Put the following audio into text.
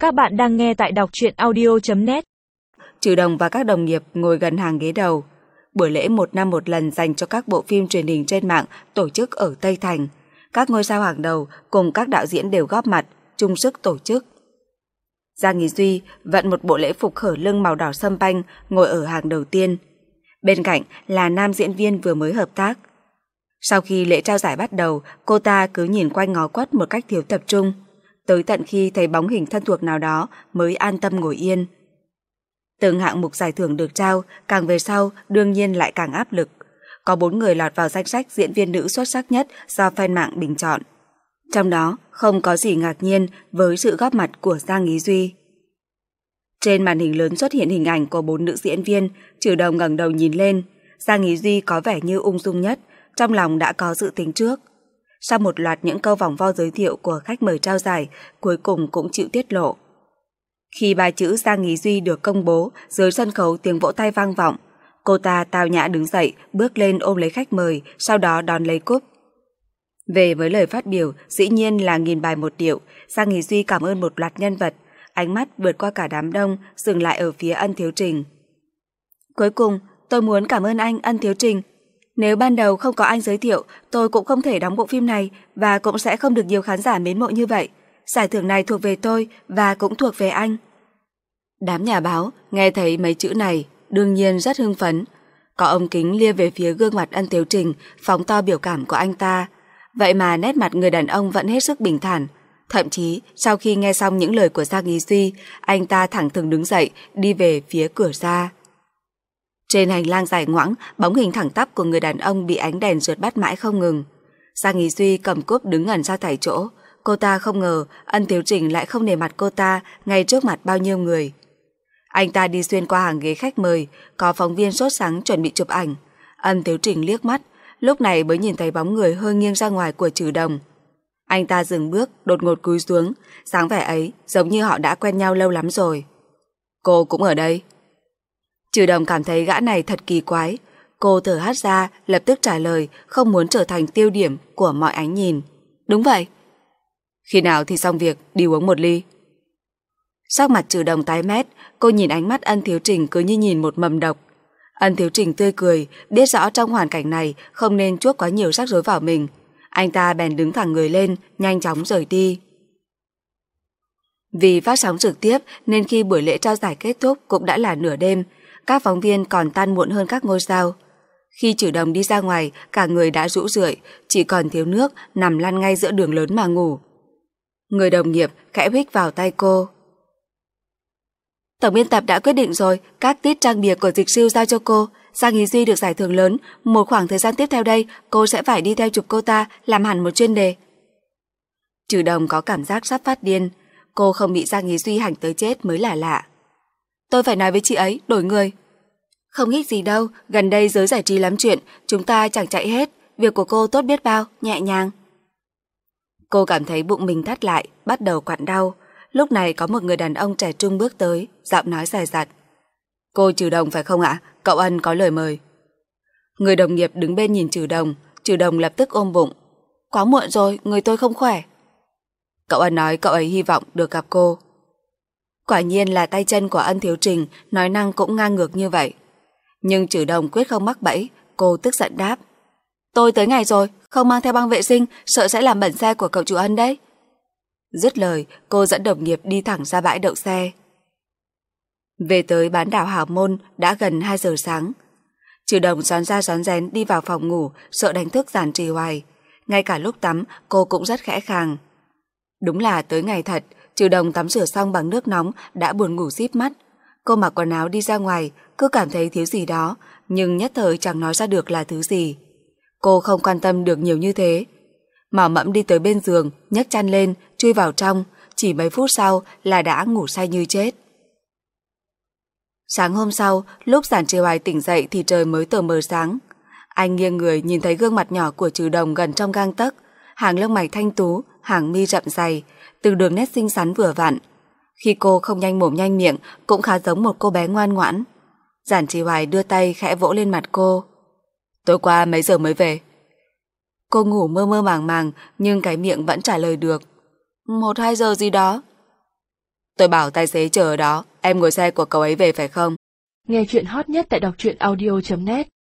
Các bạn đang nghe tại đọc truyện audio.net. Trừ Đồng và các đồng nghiệp ngồi gần hàng ghế đầu. Buổi lễ một năm một lần dành cho các bộ phim truyền hình trên mạng tổ chức ở Tây Thành. Các ngôi sao hàng đầu cùng các đạo diễn đều góp mặt, chung sức tổ chức. Giang Ý Duy vận một bộ lễ phục hở lưng màu đỏ sâm panh ngồi ở hàng đầu tiên. Bên cạnh là nam diễn viên vừa mới hợp tác. Sau khi lễ trao giải bắt đầu, cô ta cứ nhìn quanh ngó quất một cách thiếu tập trung. Tới tận khi thấy bóng hình thân thuộc nào đó mới an tâm ngồi yên. Từng hạng mục giải thưởng được trao, càng về sau đương nhiên lại càng áp lực. Có 4 người lọt vào danh sách diễn viên nữ xuất sắc nhất do fan mạng bình chọn. Trong đó không có gì ngạc nhiên với sự góp mặt của Giang Ý Duy. Trên màn hình lớn xuất hiện hình ảnh của 4 nữ diễn viên. Trừ Đồng ngẩng đầu nhìn lên. Giang Ý Duy có vẻ như ung dung nhất, trong lòng đã có dự tính trước. Sau một loạt những câu vòng vo giới thiệu của khách mời trao giải, cuối cùng cũng chịu tiết lộ. Khi ba chữ Giang Ý Duy được công bố, dưới sân khấu tiếng vỗ tay vang vọng. Cô ta tao nhã đứng dậy, bước lên ôm lấy khách mời, sau đó đón lấy cúp. Về với lời phát biểu, dĩ nhiên là nghìn bài một điệu. Giang Ý Duy cảm ơn một loạt nhân vật, ánh mắt vượt qua cả đám đông, dừng lại ở phía Ân Thiếu Trình. Cuối cùng, tôi muốn cảm ơn anh Ân Thiếu Trình. Nếu ban đầu không có anh giới thiệu, tôi cũng không thể đóng bộ phim này và cũng sẽ không được nhiều khán giả mến mộ như vậy. Giải thưởng này thuộc về tôi và cũng thuộc về anh. Đám nhà báo nghe thấy mấy chữ này đương nhiên rất hưng phấn. Có ống kính lia về phía gương mặt Ân Thiếu Trình, phóng to biểu cảm của anh ta. Vậy mà nét mặt người đàn ông vẫn hết sức bình thản. Thậm chí sau khi nghe xong những lời của Giang Ý Duy, anh ta thẳng thừng đứng dậy đi về phía cửa ra. Trên hành lang dài ngoãng, bóng hình thẳng tắp của người đàn ông bị ánh đèn rượt bắt mãi không ngừng. Giang Ý Duy cầm cúp đứng ngẩn ra tại chỗ. Cô ta không ngờ Ân Thiếu Trình lại không nể mặt cô ta ngay trước mặt bao nhiêu người. Anh ta đi xuyên qua hàng ghế khách mời, có phóng viên sốt sắng chuẩn bị chụp ảnh. Ân Thiếu Trình liếc mắt, lúc này mới nhìn thấy bóng người hơi nghiêng ra ngoài của Trừ Đồng. Anh ta dừng bước, đột ngột cúi xuống, dáng vẻ ấy giống như họ đã quen nhau lâu lắm rồi. Cô cũng ở đây. Trừ Đồng cảm thấy gã này thật kỳ quái. Cô thở hắt ra, lập tức trả lời, không muốn trở thành tiêu điểm của mọi ánh nhìn. Đúng vậy. Khi nào thì xong việc, đi uống một ly. Sắc mặt Trừ Đồng tái mét, cô nhìn ánh mắt Ân Thiếu Trình cứ như nhìn một mầm độc. Ân Thiếu Trình tươi cười, biết rõ trong hoàn cảnh này không nên chuốc quá nhiều rắc rối vào mình. Anh ta bèn đứng thẳng người lên, nhanh chóng rời đi. Vì phát sóng trực tiếp nên khi buổi lễ trao giải kết thúc cũng đã là nửa đêm. Các phóng viên còn tan muộn hơn các ngôi sao. Khi Trừ Đồng đi ra ngoài, cả người đã rũ rượi, chỉ còn thiếu nước, nằm lăn ngay giữa đường lớn mà ngủ. Người đồng nghiệp khẽ huých vào tay cô. Tổng biên tập đã quyết định rồi, các tiết trang bìa của Dịch Siêu giao cho cô. Giang Ý Duy được giải thưởng lớn, một khoảng thời gian tiếp theo đây, cô sẽ phải đi theo chụp cô ta, làm hẳn một chuyên đề. Trừ Đồng có cảm giác sắp phát điên. Cô không bị Giang Ý Duy hành tới chết mới là lạ. Tôi phải nói với chị ấy, đổi người. Không hít gì đâu, gần đây giới giải trí lắm chuyện, chúng ta chẳng chạy hết. Việc của cô tốt biết bao, nhẹ nhàng. Cô cảm thấy bụng mình thắt lại, bắt đầu quặn đau. Lúc này có một người đàn ông trẻ trung bước tới, giọng nói dè dặt. Cô Trừ Đồng phải không ạ? Cậu Ân có lời mời. Người đồng nghiệp đứng bên nhìn Trừ Đồng lập tức ôm bụng. Quá muộn rồi, người tôi không khỏe. Cậu Ân nói cậu ấy hy vọng được gặp cô. Quả nhiên là tay chân của Ân Thiếu Trình, nói năng cũng ngang ngược như vậy. Nhưng Trừ Đồng quyết không mắc bẫy, cô tức giận đáp. Tôi tới ngày rồi, không mang theo băng vệ sinh, sợ sẽ làm bẩn xe của cậu chủ Ân đấy. Dứt lời, cô dẫn đồng nghiệp đi thẳng ra bãi đậu xe. Về tới bán đảo Hào Môn đã gần 2 giờ sáng. Trừ Đồng rón ra rón rén đi vào phòng ngủ, sợ đánh thức Giản Trì Hoài. Ngay cả lúc tắm, cô cũng rất khẽ khàng. Đúng là tới ngày thật, Trừ Đồng tắm rửa xong bằng nước nóng đã buồn ngủ díp mắt. Cô mặc quần áo đi ra ngoài, cứ cảm thấy thiếu gì đó, nhưng nhất thời chẳng nói ra được là thứ gì. Cô không quan tâm được nhiều như thế. Mỏ Mẫm đi tới bên giường, nhấc chăn lên, chui vào trong, chỉ mấy phút sau là đã ngủ say như chết. Sáng hôm sau, lúc Giản Trì Hoài tỉnh dậy thì trời mới tờ mờ sáng. Anh nghiêng người nhìn thấy gương mặt nhỏ của Trừ Đồng gần trong gang tấc, hàng lông mày thanh tú, hàng mi rậm dày, từng đường nét xinh xắn vừa vặn. Khi cô không nhanh mồm nhanh miệng cũng khá giống một cô bé ngoan ngoãn. Giản Trì Hoài đưa tay khẽ vỗ lên mặt cô. Tối qua mấy giờ mới về? Cô ngủ mơ mơ màng màng nhưng cái miệng vẫn trả lời được. 1-2 giờ gì đó. Tôi bảo tài xế chờ ở đó, em ngồi xe của cậu ấy về phải không? Nghe chuyện hot nhất tại đọc truyện audio.net